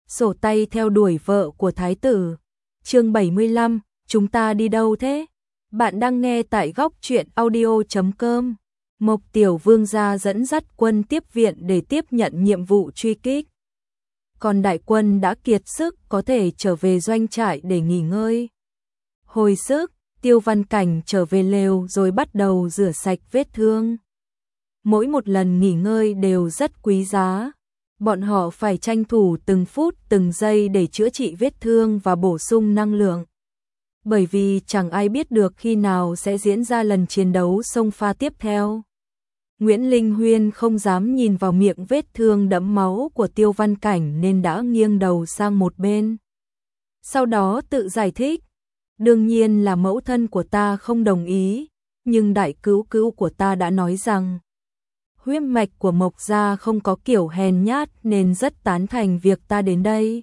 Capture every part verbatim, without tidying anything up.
sổ tay theo đuổi vợ của thái tử. Chương bảy mươi lăm, chúng ta đi đâu thế? Bạn đang nghe tại góc truyện audio chấm com. Mộc Tiểu Vương gia dẫn dắt quân tiếp viện để tiếp nhận nhiệm vụ truy kích. Còn đại quân đã kiệt sức có thể trở về doanh trại để nghỉ ngơi. Hồi sức, Tiêu Văn Cảnh trở về lều rồi bắt đầu rửa sạch vết thương. Mỗi một lần nghỉ ngơi đều rất quý giá. Bọn họ phải tranh thủ từng phút từng giây để chữa trị vết thương và bổ sung năng lượng. Bởi vì chẳng ai biết được khi nào sẽ diễn ra lần chiến đấu xông pha tiếp theo. Nguyễn Linh Huyên không dám nhìn vào miệng vết thương đẫm máu của Tiêu Văn Cảnh nên đã nghiêng đầu sang một bên. Sau đó tự giải thích, đương nhiên là mẫu thân của ta không đồng ý, nhưng đại cứu cứu của ta đã nói rằng huyết mạch của Mộc gia không có kiểu hèn nhát nên rất tán thành việc ta đến đây.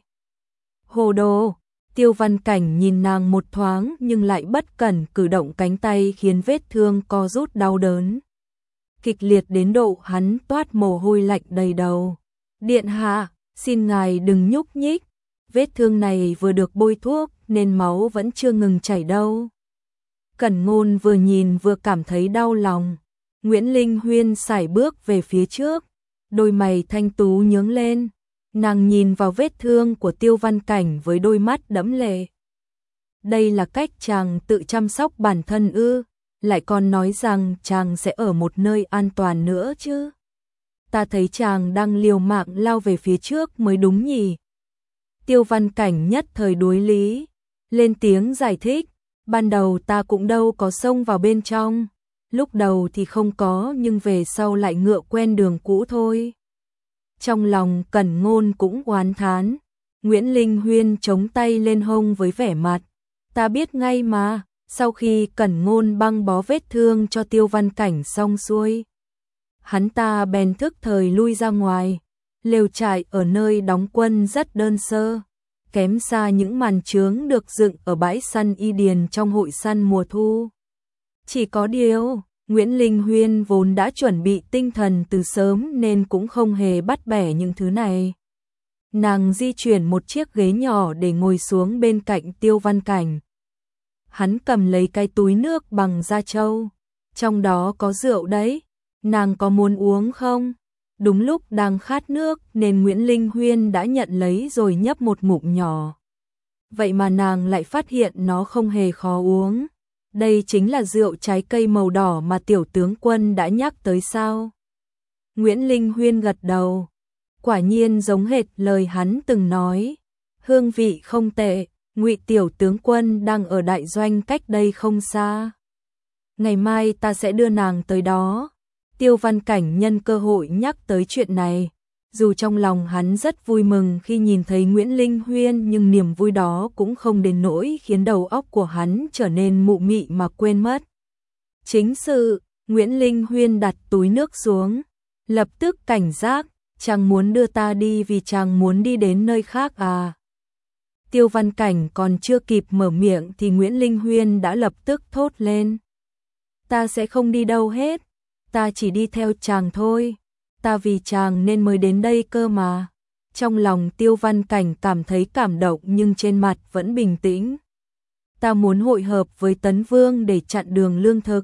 Hồ đồ, Tiêu Văn Cảnh nhìn nàng một thoáng nhưng lại bất cẩn cử động cánh tay khiến vết thương co rút đau đớn. Kịch liệt đến độ hắn toát mồ hôi lạnh đầy đầu. Điện hạ, xin ngài đừng nhúc nhích, vết thương này vừa được bôi thuốc nên máu vẫn chưa ngừng chảy đâu. Cẩn Ngôn vừa nhìn vừa cảm thấy đau lòng. Nguyễn Linh Huyên sải bước về phía trước, đôi mày thanh tú nhướng lên, nàng nhìn vào vết thương của Tiêu Văn Cảnh với đôi mắt đẫm lệ. Đây là cách chàng tự chăm sóc bản thân ư? Lại còn nói rằng chàng sẽ ở một nơi an toàn nữa chứ. Ta thấy chàng đang liều mạng lao về phía trước mới đúng nhỉ. Tiêu Văn Cảnh nhất thời đối lý, lên tiếng giải thích, ban đầu ta cũng đâu có xông vào bên trong. Lúc đầu thì không có nhưng về sau lại ngựa quen đường cũ thôi. Trong lòng Cẩn Ngôn cũng oán thán. Nguyễn Linh Huyên chống tay lên hông với vẻ mặt, ta biết ngay mà. Sau khi Cẩn Ngôn băng bó vết thương cho Tiêu Văn Cảnh xong xuôi, hắn ta bèn thức thời lui ra ngoài. Lều trại ở nơi đóng quân rất đơn sơ, kém xa những màn chướng được dựng ở bãi săn Y Điền trong hội săn mùa thu. Chỉ có điều, Nguyễn Linh Huyên vốn đã chuẩn bị tinh thần từ sớm nên cũng không hề bắt bẻ những thứ này. Nàng di chuyển một chiếc ghế nhỏ để ngồi xuống bên cạnh Tiêu Văn Cảnh. Hắn cầm lấy cái túi nước bằng da trâu, trong đó có rượu đấy, nàng có muốn uống không? Đúng lúc đang khát nước nên Nguyễn Linh Huyên đã nhận lấy rồi nhấp một ngụm nhỏ. Vậy mà nàng lại phát hiện nó không hề khó uống. Đây chính là rượu trái cây màu đỏ mà tiểu tướng quân đã nhắc tới sao? Nguyễn Linh Huyên gật đầu. Quả nhiên giống hệt lời hắn từng nói. Hương vị không tệ, Ngụy tiểu tướng quân đang ở đại doanh cách đây không xa. Ngày mai ta sẽ đưa nàng tới đó. Tiêu Văn Cảnh nhân cơ hội nhắc tới chuyện này. Dù trong lòng hắn rất vui mừng khi nhìn thấy Nguyễn Linh Huyên nhưng niềm vui đó cũng không đến nỗi khiến đầu óc của hắn trở nên mụ mị mà quên mất chính sự. Nguyễn Linh Huyên đặt túi nước xuống, lập tức cảnh giác, chàng muốn đưa ta đi vì chàng muốn đi đến nơi khác à? Tiêu Văn Cảnh còn chưa kịp mở miệng thì Nguyễn Linh Huyên đã lập tức thốt lên. Ta sẽ không đi đâu hết, ta chỉ đi theo chàng thôi. Ta vì chàng nên mới đến đây cơ mà. Trong lòng Tiêu Văn Cảnh cảm thấy cảm động nhưng trên mặt vẫn bình tĩnh. Ta muốn hội hợp với Tấn Vương để chặn đường lương thực.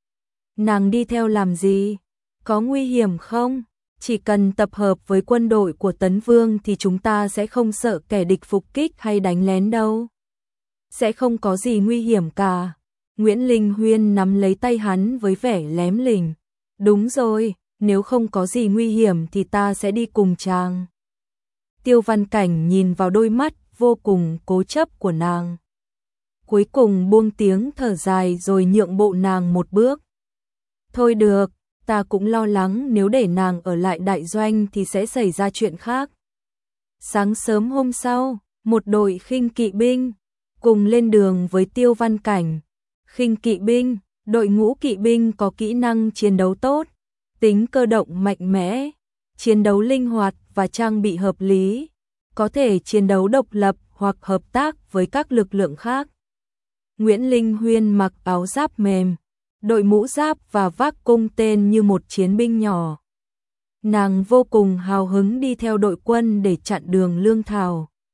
Nàng đi theo làm gì? Có nguy hiểm không? Chỉ cần tập hợp với quân đội của Tấn Vương thì chúng ta sẽ không sợ kẻ địch phục kích hay đánh lén đâu. Sẽ không có gì nguy hiểm cả. Nguyễn Linh Huyên nắm lấy tay hắn với vẻ lém lỉnh. Đúng rồi. Nếu không có gì nguy hiểm thì ta sẽ đi cùng chàng. Tiêu Văn Cảnh nhìn vào đôi mắt vô cùng cố chấp của nàng. Cuối cùng buông tiếng thở dài rồi nhượng bộ nàng một bước. Thôi được, ta cũng lo lắng nếu để nàng ở lại đại doanh thì sẽ xảy ra chuyện khác. Sáng sớm hôm sau, một đội khinh kỵ binh cùng lên đường với Tiêu Văn Cảnh. Khinh kỵ binh, đội ngũ kỵ binh có kỹ năng chiến đấu tốt, tính cơ động mạnh mẽ, chiến đấu linh hoạt và trang bị hợp lý, có thể chiến đấu độc lập hoặc hợp tác với các lực lượng khác. Nguyễn Linh Huyên mặc áo giáp mềm, đội mũ giáp và vác cung tên như một chiến binh nhỏ. Nàng vô cùng hào hứng đi theo đội quân để chặn đường lương thảo.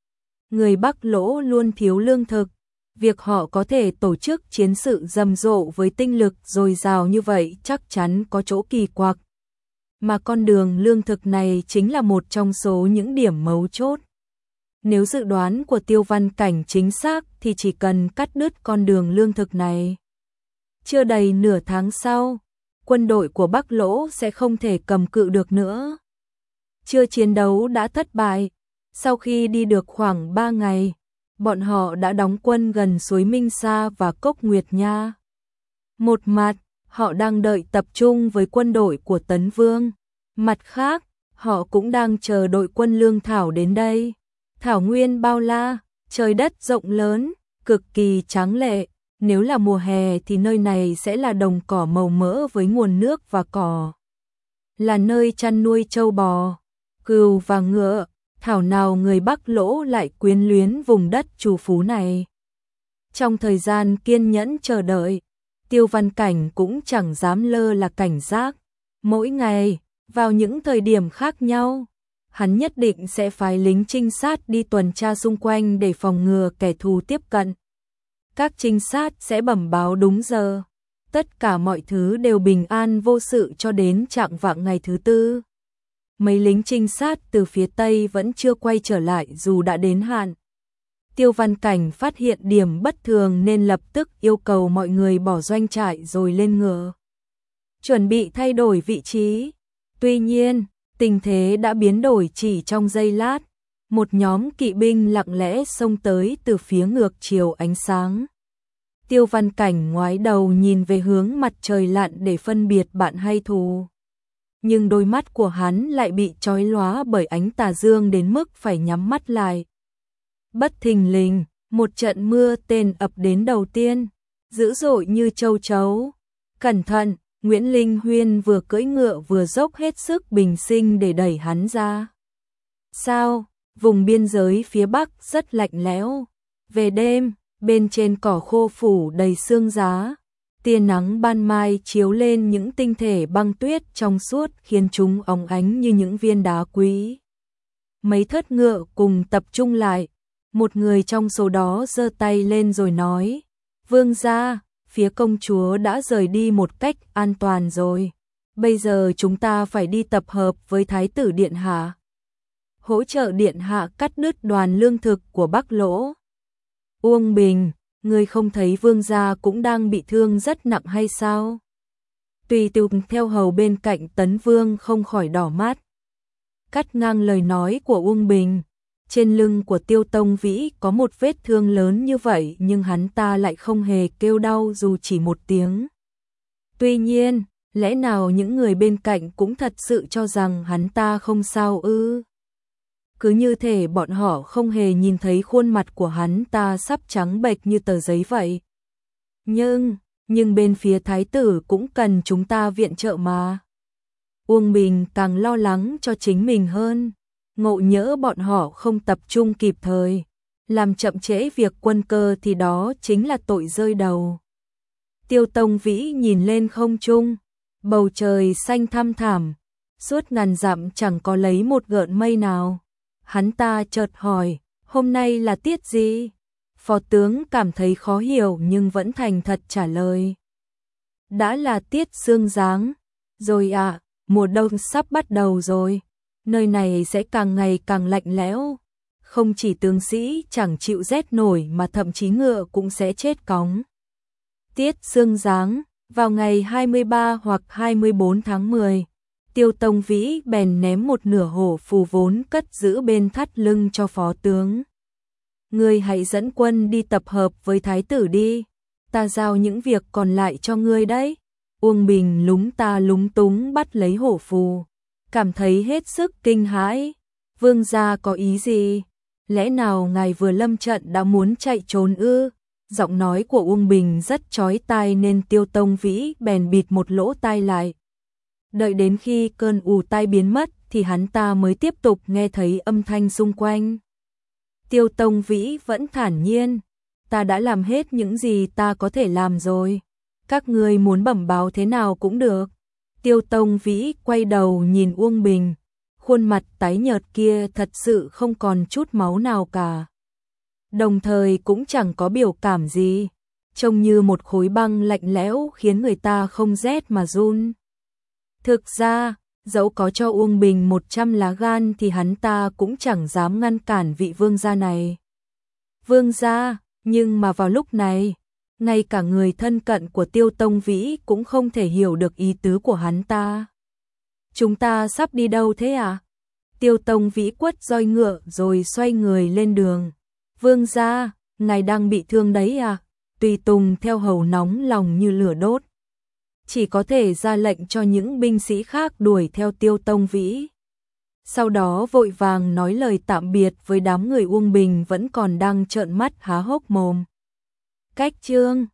người Bắc Lỗ luôn thiếu lương thực, việc họ có thể tổ chức chiến sự rầm rộ với tinh lực dồi dào như vậy chắc chắn có chỗ kỳ quặc. Mà con đường lương thực này chính là một trong số những điểm mấu chốt. Nếu dự đoán của Tiêu Văn Cảnh chính xác thì chỉ cần cắt đứt con đường lương thực này. Chưa đầy nửa tháng sau, quân đội của Bắc Lỗ sẽ không thể cầm cự được nữa. Chưa chiến đấu đã thất bại, sau khi đi được khoảng ba ngày, bọn họ đã đóng quân gần suối Minh Sa và Cốc Nguyệt Nha. Một mặt, họ đang đợi tập trung với quân đội của Tấn Vương. Mặt khác, họ cũng đang chờ đội quân lương thảo đến đây. Thảo nguyên bao la, trời đất rộng lớn, cực kỳ tráng lệ. Nếu là mùa hè thì nơi này sẽ là đồng cỏ màu mỡ với nguồn nước và cỏ. Là nơi chăn nuôi trâu bò, cừu và ngựa. Thảo nào người Bắc Lỗ lại quyến luyến vùng đất trù phú này. Trong thời gian kiên nhẫn chờ đợi, Tiêu Văn Cảnh cũng chẳng dám lơ là cảnh giác. Mỗi ngày, vào những thời điểm khác nhau, hắn nhất định sẽ phái lính trinh sát đi tuần tra xung quanh để phòng ngừa kẻ thù tiếp cận. Các trinh sát sẽ bẩm báo đúng giờ. Tất cả mọi thứ đều bình an vô sự cho đến chạng vạng ngày thứ tư. Mấy lính trinh sát từ phía Tây vẫn chưa quay trở lại dù đã đến hạn. Tiêu Văn Cảnh phát hiện điểm bất thường nên lập tức yêu cầu mọi người bỏ doanh trại rồi lên ngựa. Chuẩn bị thay đổi vị trí. Tuy nhiên, tình thế đã biến đổi chỉ trong giây lát. Một nhóm kỵ binh lặng lẽ xông tới từ phía ngược chiều ánh sáng. Tiêu Văn Cảnh ngoái đầu nhìn về hướng mặt trời lặn để phân biệt bạn hay thù. Nhưng đôi mắt của hắn lại bị chói lóa bởi ánh tà dương đến mức phải nhắm mắt lại. Bất thình lình, một trận mưa tên ập đến đầu tiên, dữ dội như châu chấu. Cẩn thận, Nguyễn Linh Huyên vừa cưỡi ngựa vừa dốc hết sức bình sinh để đẩy hắn ra. Sao, vùng biên giới phía Bắc rất lạnh lẽo. Về đêm, bên trên cỏ khô phủ đầy sương giá. Tia nắng ban mai chiếu lên những tinh thể băng tuyết trong suốt khiến chúng óng ánh như những viên đá quý. Mấy thớt ngựa cùng tập trung lại. Một người trong số đó giơ tay lên rồi nói: Vương gia, phía công chúa đã rời đi một cách an toàn rồi. Bây giờ chúng ta phải đi tập hợp với Thái tử Điện Hạ. Hỗ trợ Điện Hạ cắt đứt đoàn lương thực của Bắc Lỗ. Uông Bình, ngươi không thấy vương gia cũng đang bị thương rất nặng hay sao? Tùy Tùng theo hầu bên cạnh Tấn Vương không khỏi đỏ mắt. Cắt ngang lời nói của Uông Bình. Trên lưng của Tiêu Tông Vĩ có một vết thương lớn như vậy nhưng hắn ta lại không hề kêu đau dù chỉ một tiếng. Tuy nhiên, lẽ nào những người bên cạnh cũng thật sự cho rằng hắn ta không sao ư? Cứ như thể bọn họ không hề nhìn thấy khuôn mặt của hắn ta sắp trắng bệch như tờ giấy vậy. Nhưng, nhưng bên phía thái tử cũng cần chúng ta viện trợ mà. Uông Bình càng lo lắng cho chính mình hơn. Ngộ nhỡ bọn họ không tập trung kịp thời, làm chậm trễ việc quân cơ thì đó chính là tội rơi đầu. Tiêu Tông Vĩ nhìn lên không trung, bầu trời xanh thăm thẳm, suốt ngàn dặm chẳng có lấy một gợn mây nào. Hắn ta chợt hỏi, hôm nay là tiết gì? Phó tướng cảm thấy khó hiểu nhưng vẫn thành thật trả lời. Đã là tiết sương giáng, rồi ạ, à, mùa đông sắp bắt đầu rồi. Nơi này sẽ càng ngày càng lạnh lẽo. Không chỉ tướng sĩ chẳng chịu rét nổi mà thậm chí ngựa cũng sẽ chết cóng. Tiết sương giáng, vào ngày hai mươi ba hoặc hai mươi bốn tháng mười, Tiêu Tông Vĩ bèn ném một nửa hổ phù vốn cất giữ bên thắt lưng cho phó tướng. Ngươi hãy dẫn quân đi tập hợp với thái tử đi, ta giao những việc còn lại cho ngươi đấy. Uông Bình lúng ta lúng túng bắt lấy hổ phù, cảm thấy hết sức kinh hãi. Vương gia có ý gì? Lẽ nào ngài vừa lâm trận đã muốn chạy trốn ư? Giọng nói của Uông Bình rất chói tai nên Tiêu Tông Vĩ bèn bịt một lỗ tai lại. Đợi đến khi cơn ù tai biến mất thì hắn ta mới tiếp tục nghe thấy âm thanh xung quanh. Tiêu Tông Vĩ vẫn thản nhiên, ta đã làm hết những gì ta có thể làm rồi. Các ngươi muốn bẩm báo thế nào cũng được. Tiêu Tông Vĩ quay đầu nhìn Uông Bình, khuôn mặt tái nhợt kia thật sự không còn chút máu nào cả. đồng thời cũng chẳng có biểu cảm gì, trông như một khối băng lạnh lẽo khiến người ta không rét mà run. Thực ra, dẫu có cho Uông Bình một trăm lá gan thì hắn ta cũng chẳng dám ngăn cản vị vương gia này. Vương gia, nhưng mà vào lúc này, ngay cả người thân cận của Tiêu Tông Vĩ cũng không thể hiểu được ý tứ của hắn ta. Chúng ta sắp đi đâu thế à? Tiêu Tông Vĩ quất roi ngựa rồi xoay người lên đường. Vương gia, ngài đang bị thương đấy à? Tùy Tùng theo hầu nóng lòng như lửa đốt, chỉ có thể ra lệnh cho những binh sĩ khác đuổi theo Tiêu Tông Vĩ. Sau đó vội vàng nói lời tạm biệt với đám người Uông Bình vẫn còn đang trợn mắt há hốc mồm. Cách chương